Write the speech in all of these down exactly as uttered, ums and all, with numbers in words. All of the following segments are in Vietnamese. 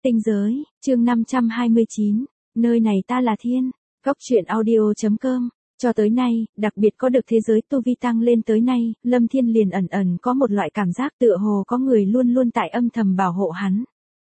Tinh giới, chương năm trăm hai mươi chín, nơi này ta là thiên, góc truyện audio chấm com. Cho tới nay, đặc biệt có được thế giới tu vi tăng lên tới nay, Lâm Thiên liền ẩn ẩn có một loại cảm giác tựa hồ có người luôn luôn tại âm thầm bảo hộ hắn.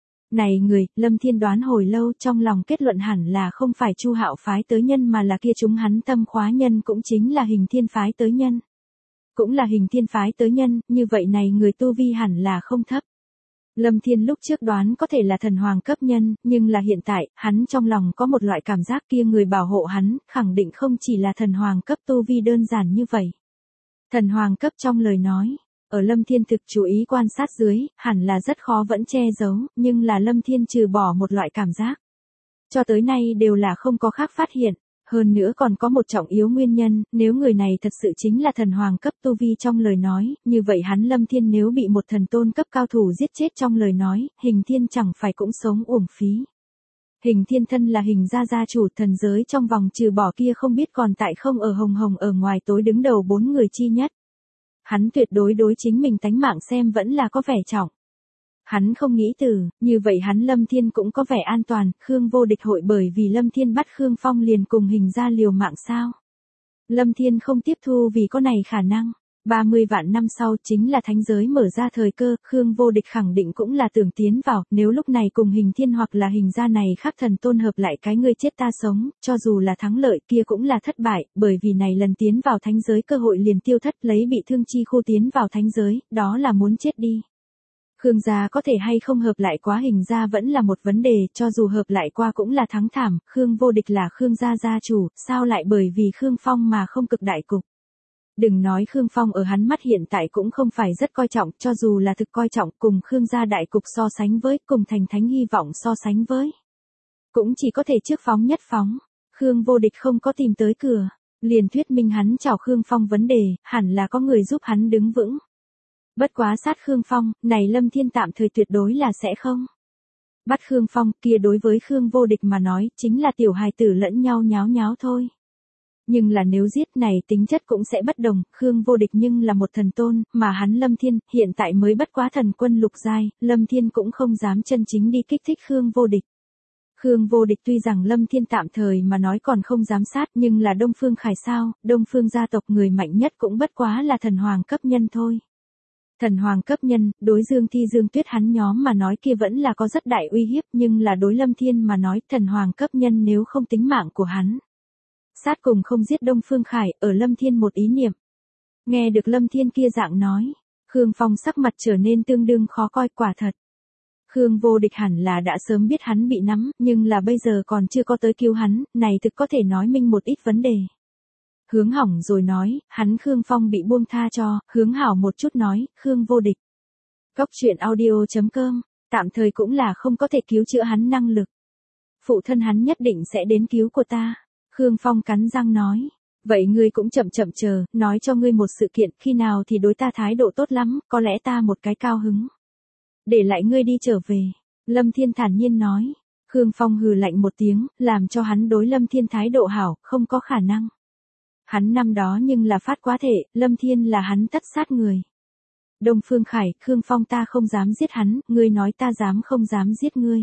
Này người, Lâm Thiên đoán hồi lâu, trong lòng kết luận hẳn là không phải Chu Hạo phái tới nhân mà là kia chúng hắn tâm khóa nhân, cũng chính là Hình Thiên phái tới nhân. Cũng là Hình Thiên phái tới nhân, như vậy này người tu vi hẳn là không thấp. Lâm Thiên lúc trước đoán có thể là thần hoàng cấp nhân, nhưng là hiện tại, hắn trong lòng có một loại cảm giác kia người bảo hộ hắn, khẳng định không chỉ là thần hoàng cấp tu vi đơn giản như vậy. Thần hoàng cấp trong lời nói, ở Lâm Thiên thực chú ý quan sát dưới, hẳn là rất khó vẫn che giấu, nhưng là Lâm Thiên trừ bỏ một loại cảm giác. Cho tới nay đều là không có khác phát hiện. Hơn nữa còn có một trọng yếu nguyên nhân, nếu người này thật sự chính là thần hoàng cấp tu vi trong lời nói, như vậy hắn Lâm Thiên nếu bị một thần tôn cấp cao thủ giết chết trong lời nói, Hình Thiên chẳng phải cũng sống uổng phí. Hình Thiên thân là Hình gia gia chủ thần giới trong vòng trừ bỏ kia không biết còn tại không ở hồng hồng ở ngoài tối đứng đầu bốn người chi nhất. Hắn tuyệt đối đối chính mình tánh mạng xem vẫn là có vẻ trọng. Hắn không nghĩ từ, như vậy hắn Lâm Thiên cũng có vẻ an toàn, Khương vô địch hội bởi vì Lâm Thiên bắt Khương Phong liền cùng Hình ra liều mạng sao. Lâm Thiên không tiếp thu vì có này khả năng, ba mươi vạn năm sau chính là thánh giới mở ra thời cơ, Khương vô địch khẳng định cũng là tưởng tiến vào, nếu lúc này cùng Hình Thiên hoặc là Hình ra này khác thần tôn hợp lại cái ngươi chết ta sống, cho dù là thắng lợi kia cũng là thất bại, bởi vì này lần tiến vào thánh giới cơ hội liền tiêu thất lấy bị thương chi khu tiến vào thánh giới, đó là muốn chết đi. Khương gia có thể hay không hợp lại quá Hình gia vẫn là một vấn đề, cho dù hợp lại qua cũng là thắng thảm, Khương vô địch là Khương gia gia chủ, sao lại bởi vì Khương Phong mà không cực đại cục. Đừng nói Khương Phong ở hắn mắt hiện tại cũng không phải rất coi trọng, cho dù là thực coi trọng, cùng Khương gia đại cục so sánh với, cùng thành thánh hy vọng so sánh với. Cũng chỉ có thể trước phóng nhất phóng, Khương vô địch không có tìm tới cửa, liền thuyết minh hắn chào Khương Phong vấn đề, hẳn là có người giúp hắn đứng vững. Bất quá sát Khương Phong, này Lâm Thiên tạm thời tuyệt đối là sẽ không. Bắt Khương Phong kia đối với Khương vô địch mà nói, chính là tiểu hài tử lẫn nhau nháo nháo thôi. Nhưng là nếu giết này tính chất cũng sẽ bất đồng, Khương vô địch nhưng là một thần tôn, mà hắn Lâm Thiên, hiện tại mới bất quá thần quân lục giai, Lâm Thiên cũng không dám chân chính đi kích thích Khương vô địch. Khương vô địch tuy rằng Lâm Thiên tạm thời mà nói còn không dám sát, nhưng là Đông Phương Khải sao, Đông Phương gia tộc người mạnh nhất cũng bất quá là thần hoàng cấp nhân thôi. Thần hoàng cấp nhân, đối Dương Thi Dương Tuyết hắn nhóm mà nói kia vẫn là có rất đại uy hiếp, nhưng là đối Lâm Thiên mà nói thần hoàng cấp nhân nếu không tính mạng của hắn. Sát cùng không giết Đông Phương Khải, ở Lâm Thiên một ý niệm. Nghe được Lâm Thiên kia dạng nói, Khương Phong sắc mặt trở nên tương đương khó coi quả thật. Khương vô địch hẳn là đã sớm biết hắn bị nắm, nhưng là bây giờ còn chưa có tới cứu hắn, này thực có thể nói minh một ít vấn đề. Hướng hỏng rồi nói, hắn Khương Phong bị buông tha cho, hướng hảo một chút nói, Khương vô địch. Góc truyện audio chấm com, tạm thời cũng là không có thể cứu chữa hắn năng lực. Phụ thân hắn nhất định sẽ đến cứu của ta. Khương Phong cắn răng nói, vậy ngươi cũng chậm chậm chờ, nói cho ngươi một sự kiện, khi nào thì đối ta thái độ tốt lắm, có lẽ ta một cái cao hứng. Để lại ngươi đi trở về. Lâm Thiên thản nhiên nói. Khương Phong hừ lạnh một tiếng, làm cho hắn đối Lâm Thiên thái độ hảo, không có khả năng. Hắn năm đó nhưng là phát quá thể, Lâm Thiên là hắn tất sát người. Đông Phương Khải, Khương Phong ta không dám giết hắn, ngươi nói ta dám không dám giết ngươi.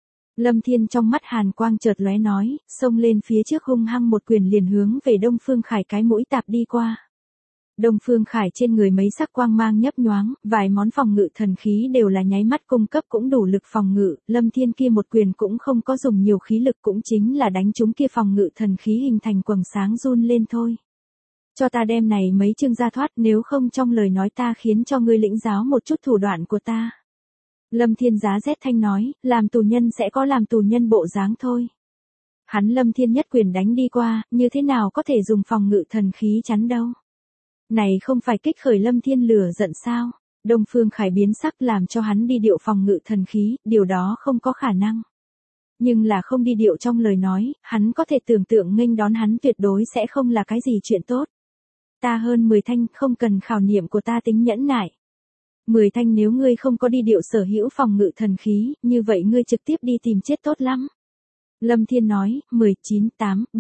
Lâm Thiên trong mắt hàn quang chợt lóe nói, xông lên phía trước hung hăng một quyền liền hướng về Đông Phương Khải cái mũi tạp đi qua. Đông Phương Khải trên người mấy sắc quang mang nhấp nhoáng, vài món phòng ngự thần khí đều là nháy mắt cung cấp cũng đủ lực phòng ngự, Lâm Thiên kia một quyền cũng không có dùng nhiều khí lực cũng chính là đánh trúng kia phòng ngự thần khí hình thành quầng sáng run lên thôi. Cho ta đem này mấy chương ra thoát, nếu không trong lời nói ta khiến cho ngươi lĩnh giáo một chút thủ đoạn của ta. Lâm Thiên giá rét thanh nói, làm tù nhân sẽ có làm tù nhân bộ dáng thôi. Hắn Lâm Thiên nhất quyền đánh đi qua, như thế nào có thể dùng phòng ngự thần khí chắn đâu. Này không phải kích khởi Lâm Thiên lửa giận sao? Đông Phương Khải biến sắc làm cho hắn đi điệu phòng ngự thần khí, điều đó không có khả năng. Nhưng là không đi điệu trong lời nói, hắn có thể tưởng tượng nghênh đón hắn tuyệt đối sẽ không là cái gì chuyện tốt. Ta hơn mười thanh, không cần khảo nghiệm của ta tính nhẫn nại. mười thanh nếu ngươi không có đi điệu sở hữu phòng ngự thần khí, như vậy ngươi trực tiếp đi tìm chết tốt lắm. Lâm Thiên nói, mười chín, tám, bảy.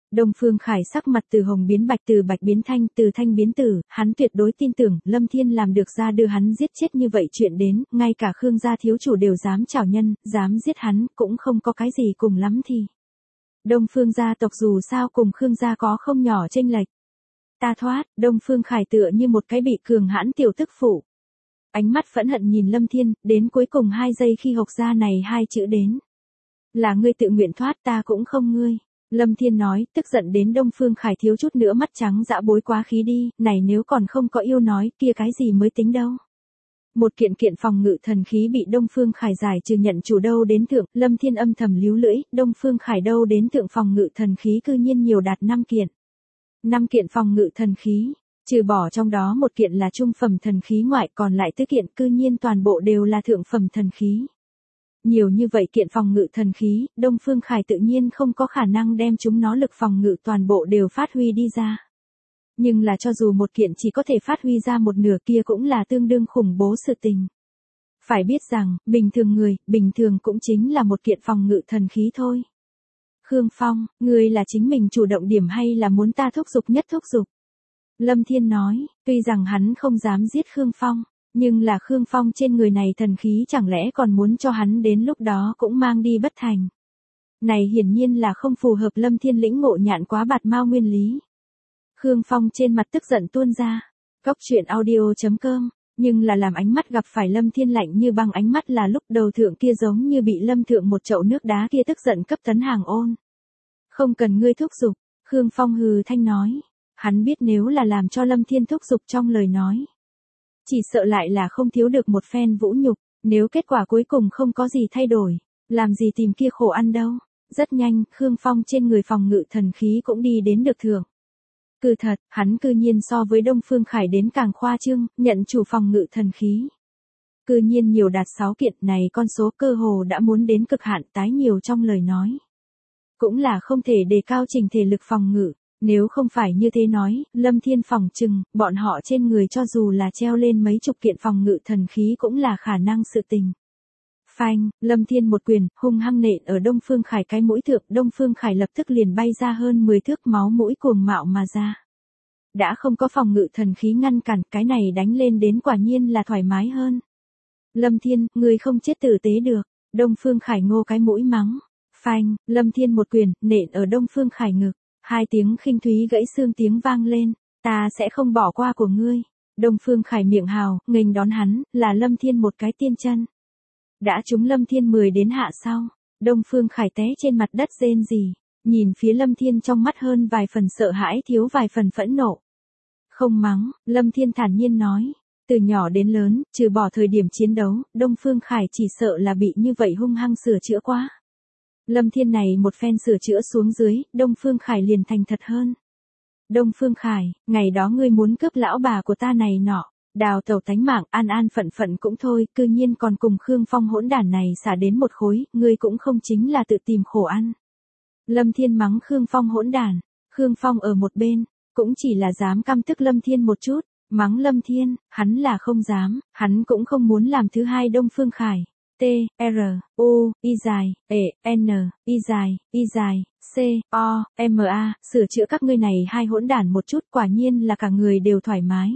Đông Phương Khải sắc mặt từ hồng biến bạch, từ bạch biến thanh, từ thanh biến tử, hắn tuyệt đối tin tưởng Lâm Thiên làm được ra đưa hắn giết chết như vậy chuyện đến, ngay cả Khương gia thiếu chủ đều dám chảo nhân, dám giết hắn, cũng không có cái gì cùng lắm thì. Đông Phương gia tộc dù sao cùng Khương gia có không nhỏ chênh lệch. Ta thoát, Đông Phương Khải tựa như một cái bị cường hãn tiểu tức phụ. Ánh mắt phẫn hận nhìn Lâm Thiên, đến cuối cùng hai giây khi hộc ra này hai chữ đến. Là ngươi tự nguyện thoát, ta cũng không ngươi. Lâm Thiên nói, tức giận đến Đông Phương Khải thiếu chút nữa mắt trắng dã bối quá khí đi, này nếu còn không có yêu nói, kia cái gì mới tính đâu. Một kiện kiện phòng ngự thần khí bị Đông Phương Khải giải trừ nhận chủ đâu đến thượng, Lâm Thiên âm thầm líu lưỡi, Đông Phương Khải đâu đến thượng phòng ngự thần khí cư nhiên nhiều đạt năm kiện. năm kiện phòng ngự thần khí, trừ bỏ trong đó một kiện là trung phẩm thần khí ngoại, còn lại tứ kiện cư nhiên toàn bộ đều là thượng phẩm thần khí. Nhiều như vậy kiện phòng ngự thần khí, Đông Phương Khải tự nhiên không có khả năng đem chúng nó lực phòng ngự toàn bộ đều phát huy đi ra. Nhưng là cho dù một kiện chỉ có thể phát huy ra một nửa kia cũng là tương đương khủng bố sự tình. Phải biết rằng, bình thường người, bình thường cũng chính là một kiện phòng ngự thần khí thôi. Khương Phong, ngươi là chính mình chủ động điểm hay là muốn ta thúc giục nhất thúc giục? Lâm Thiên nói, tuy rằng hắn không dám giết Khương Phong, nhưng là Khương Phong trên người này thần khí chẳng lẽ còn muốn cho hắn đến lúc đó cũng mang đi bất thành. Này hiển nhiên là không phù hợp Lâm Thiên lĩnh ngộ nhạn quá bạt mao nguyên lý. Khương Phong trên mặt tức giận tuôn ra. Cốc truyện audio chấm com, nhưng là làm ánh mắt gặp phải Lâm Thiên lạnh như băng ánh mắt là lúc đầu thượng kia giống như bị Lâm thượng một chậu nước đá kia tức giận cấp tấn hàng ôn. Không cần ngươi thúc giục, Khương Phong hừ thanh nói. Hắn biết nếu là làm cho Lâm Thiên thúc giục trong lời nói. Chỉ sợ lại là không thiếu được một phen vũ nhục, nếu kết quả cuối cùng không có gì thay đổi, làm gì tìm kia khổ ăn đâu. Rất nhanh, Khương Phong trên người phòng ngự thần khí cũng đi đến được thượng. Cư thật, hắn cư nhiên so với Đông Phương Khải đến càng khoa trương, nhận chủ phòng ngự thần khí. Cư nhiên nhiều đạt sáu kiện này con số cơ hồ đã muốn đến cực hạn tái nhiều trong lời nói. Cũng là không thể đề cao trình thể lực phòng ngự, nếu không phải như thế nói, Lâm Thiên phòng chừng, bọn họ trên người cho dù là treo lên mấy chục kiện phòng ngự thần khí cũng là khả năng sự tình. Phanh, Lâm Thiên một quyền, hung hăng nện ở Đông Phương Khải cái mũi thượng, Đông Phương Khải lập tức liền bay ra hơn mười thước máu mũi cuồng mạo mà ra. Đã không có phòng ngự thần khí ngăn cản, cái này đánh lên đến quả nhiên là thoải mái hơn. Lâm Thiên, người không chết tử tế được, Đông Phương Khải ngô cái mũi mắng. Phanh, Lâm Thiên một quyền, nện ở Đông Phương Khải ngực, hai tiếng khinh thúy gãy xương tiếng vang lên, ta sẽ không bỏ qua của ngươi. Đông Phương Khải miệng hào, nghênh đón hắn, là Lâm Thiên một cái tiên chân. Đã trúng Lâm Thiên mười đến hạ sau, Đông Phương Khải té trên mặt đất rên rỉ, nhìn phía Lâm Thiên trong mắt hơn vài phần sợ hãi thiếu vài phần phẫn nộ. Không mắng, Lâm Thiên thản nhiên nói, từ nhỏ đến lớn, trừ bỏ thời điểm chiến đấu, Đông Phương Khải chỉ sợ là bị như vậy hung hăng sửa chữa quá. Lâm Thiên này một phen sửa chữa xuống dưới, Đông Phương Khải liền thành thật hơn. Đông Phương Khải, ngày đó ngươi muốn cướp lão bà của ta này nọ. Đào tẩu tánh mạng, an an phận phận cũng thôi, cư nhiên còn cùng Khương Phong hỗn đản này xả đến một khối, ngươi cũng không chính là tự tìm khổ ăn. Lâm Thiên mắng Khương Phong hỗn đản, Khương Phong ở một bên, cũng chỉ là dám căm tức Lâm Thiên một chút, mắng Lâm Thiên, hắn là không dám, hắn cũng không muốn làm thứ hai Đông Phương Khải. T, R, U, Y dài, E, N, Y dài, Y dài, C, O, M A, sửa chữa các ngươi này hai hỗn đản một chút quả nhiên là cả người đều thoải mái.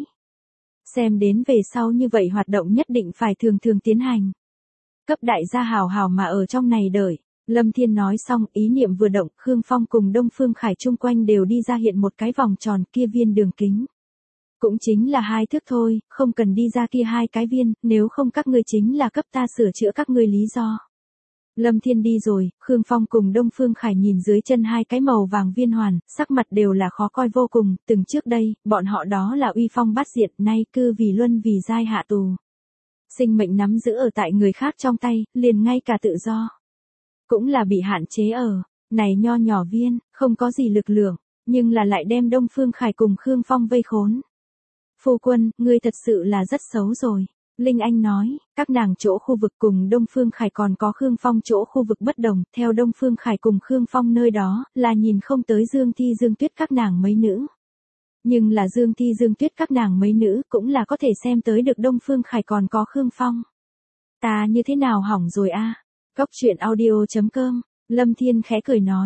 Xem đến về sau như vậy hoạt động nhất định phải thường thường tiến hành. Cấp đại gia hào hào mà ở trong này đợi. Lâm Thiên nói xong ý niệm vừa động, Khương Phong cùng Đông Phương Khải chung quanh đều đi ra hiện một cái vòng tròn kia viên đường kính. Cũng chính là hai thước thôi, không cần đi ra kia hai cái viên, nếu không các ngươi chính là cấp ta sửa chữa các ngươi lý do. Lâm Thiên đi rồi, Khương Phong cùng Đông Phương Khải nhìn dưới chân hai cái màu vàng viên hoàn, sắc mặt đều là khó coi vô cùng, từng trước đây, bọn họ đó là uy phong bát diệt, nay cư vì luân vì giai hạ tù. Sinh mệnh nắm giữ ở tại người khác trong tay, liền ngay cả tự do. Cũng là bị hạn chế ở, này nho nhỏ viên, không có gì lực lượng, nhưng là lại đem Đông Phương Khải cùng Khương Phong vây khốn. Phu quân, ngươi thật sự là rất xấu rồi. Linh Anh nói, các nàng chỗ khu vực cùng Đông Phương Khải còn có Khương Phong chỗ khu vực bất đồng, theo Đông Phương Khải cùng Khương Phong nơi đó, là nhìn không tới Dương Thi Dương Tuyết các nàng mấy nữ. Nhưng là Dương Thi Dương Tuyết các nàng mấy nữ cũng là có thể xem tới được Đông Phương Khải còn có Khương Phong. Ta như thế nào hỏng rồi a? Cốc truyện audio chấm com, Lâm Thiên khẽ cười nói.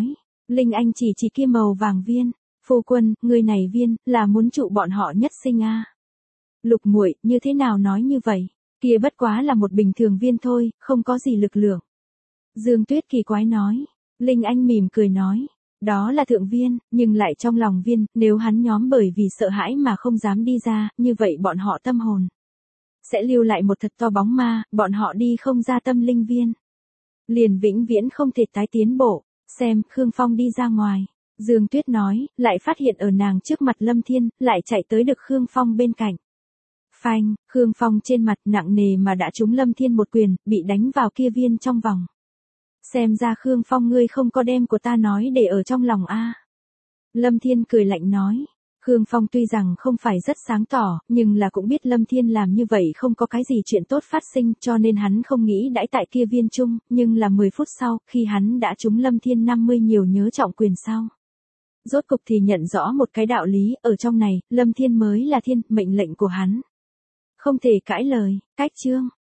Linh Anh chỉ chỉ kia màu vàng viên, phu quân, người này viên, là muốn trụ bọn họ nhất sinh a. Lục muội, như thế nào nói như vậy, kia bất quá là một bình thường viên thôi, không có gì lực lượng. Dương Tuyết kỳ quái nói, Linh Anh mỉm cười nói, đó là thượng viên, nhưng lại trong lòng viên, nếu hắn nhóm bởi vì sợ hãi mà không dám đi ra, như vậy bọn họ tâm hồn sẽ lưu lại một thật to bóng ma, bọn họ đi không ra tâm linh viên, liền vĩnh viễn không thể tái tiến bộ. Xem, Khương Phong đi ra ngoài, Dương Tuyết nói, lại phát hiện ở nàng trước mặt Lâm Thiên, lại chạy tới được Khương Phong bên cạnh. Phanh, Khương Phong trên mặt nặng nề mà đã trúng Lâm Thiên một quyền, bị đánh vào kia viên trong vòng. Xem ra Khương Phong ngươi không có đem của ta nói để ở trong lòng a. Lâm Thiên cười lạnh nói. Khương Phong tuy rằng không phải rất sáng tỏ, nhưng là cũng biết Lâm Thiên làm như vậy không có cái gì chuyện tốt phát sinh, cho nên hắn không nghĩ đãi tại kia viên chung, nhưng là mười phút sau, khi hắn đã trúng Lâm Thiên năm mươi nhiều nhớ trọng quyền sau. Rốt cục thì nhận rõ một cái đạo lý, ở trong này, Lâm Thiên mới là thiên, mệnh lệnh của hắn. Không thể cãi lời, cách chương.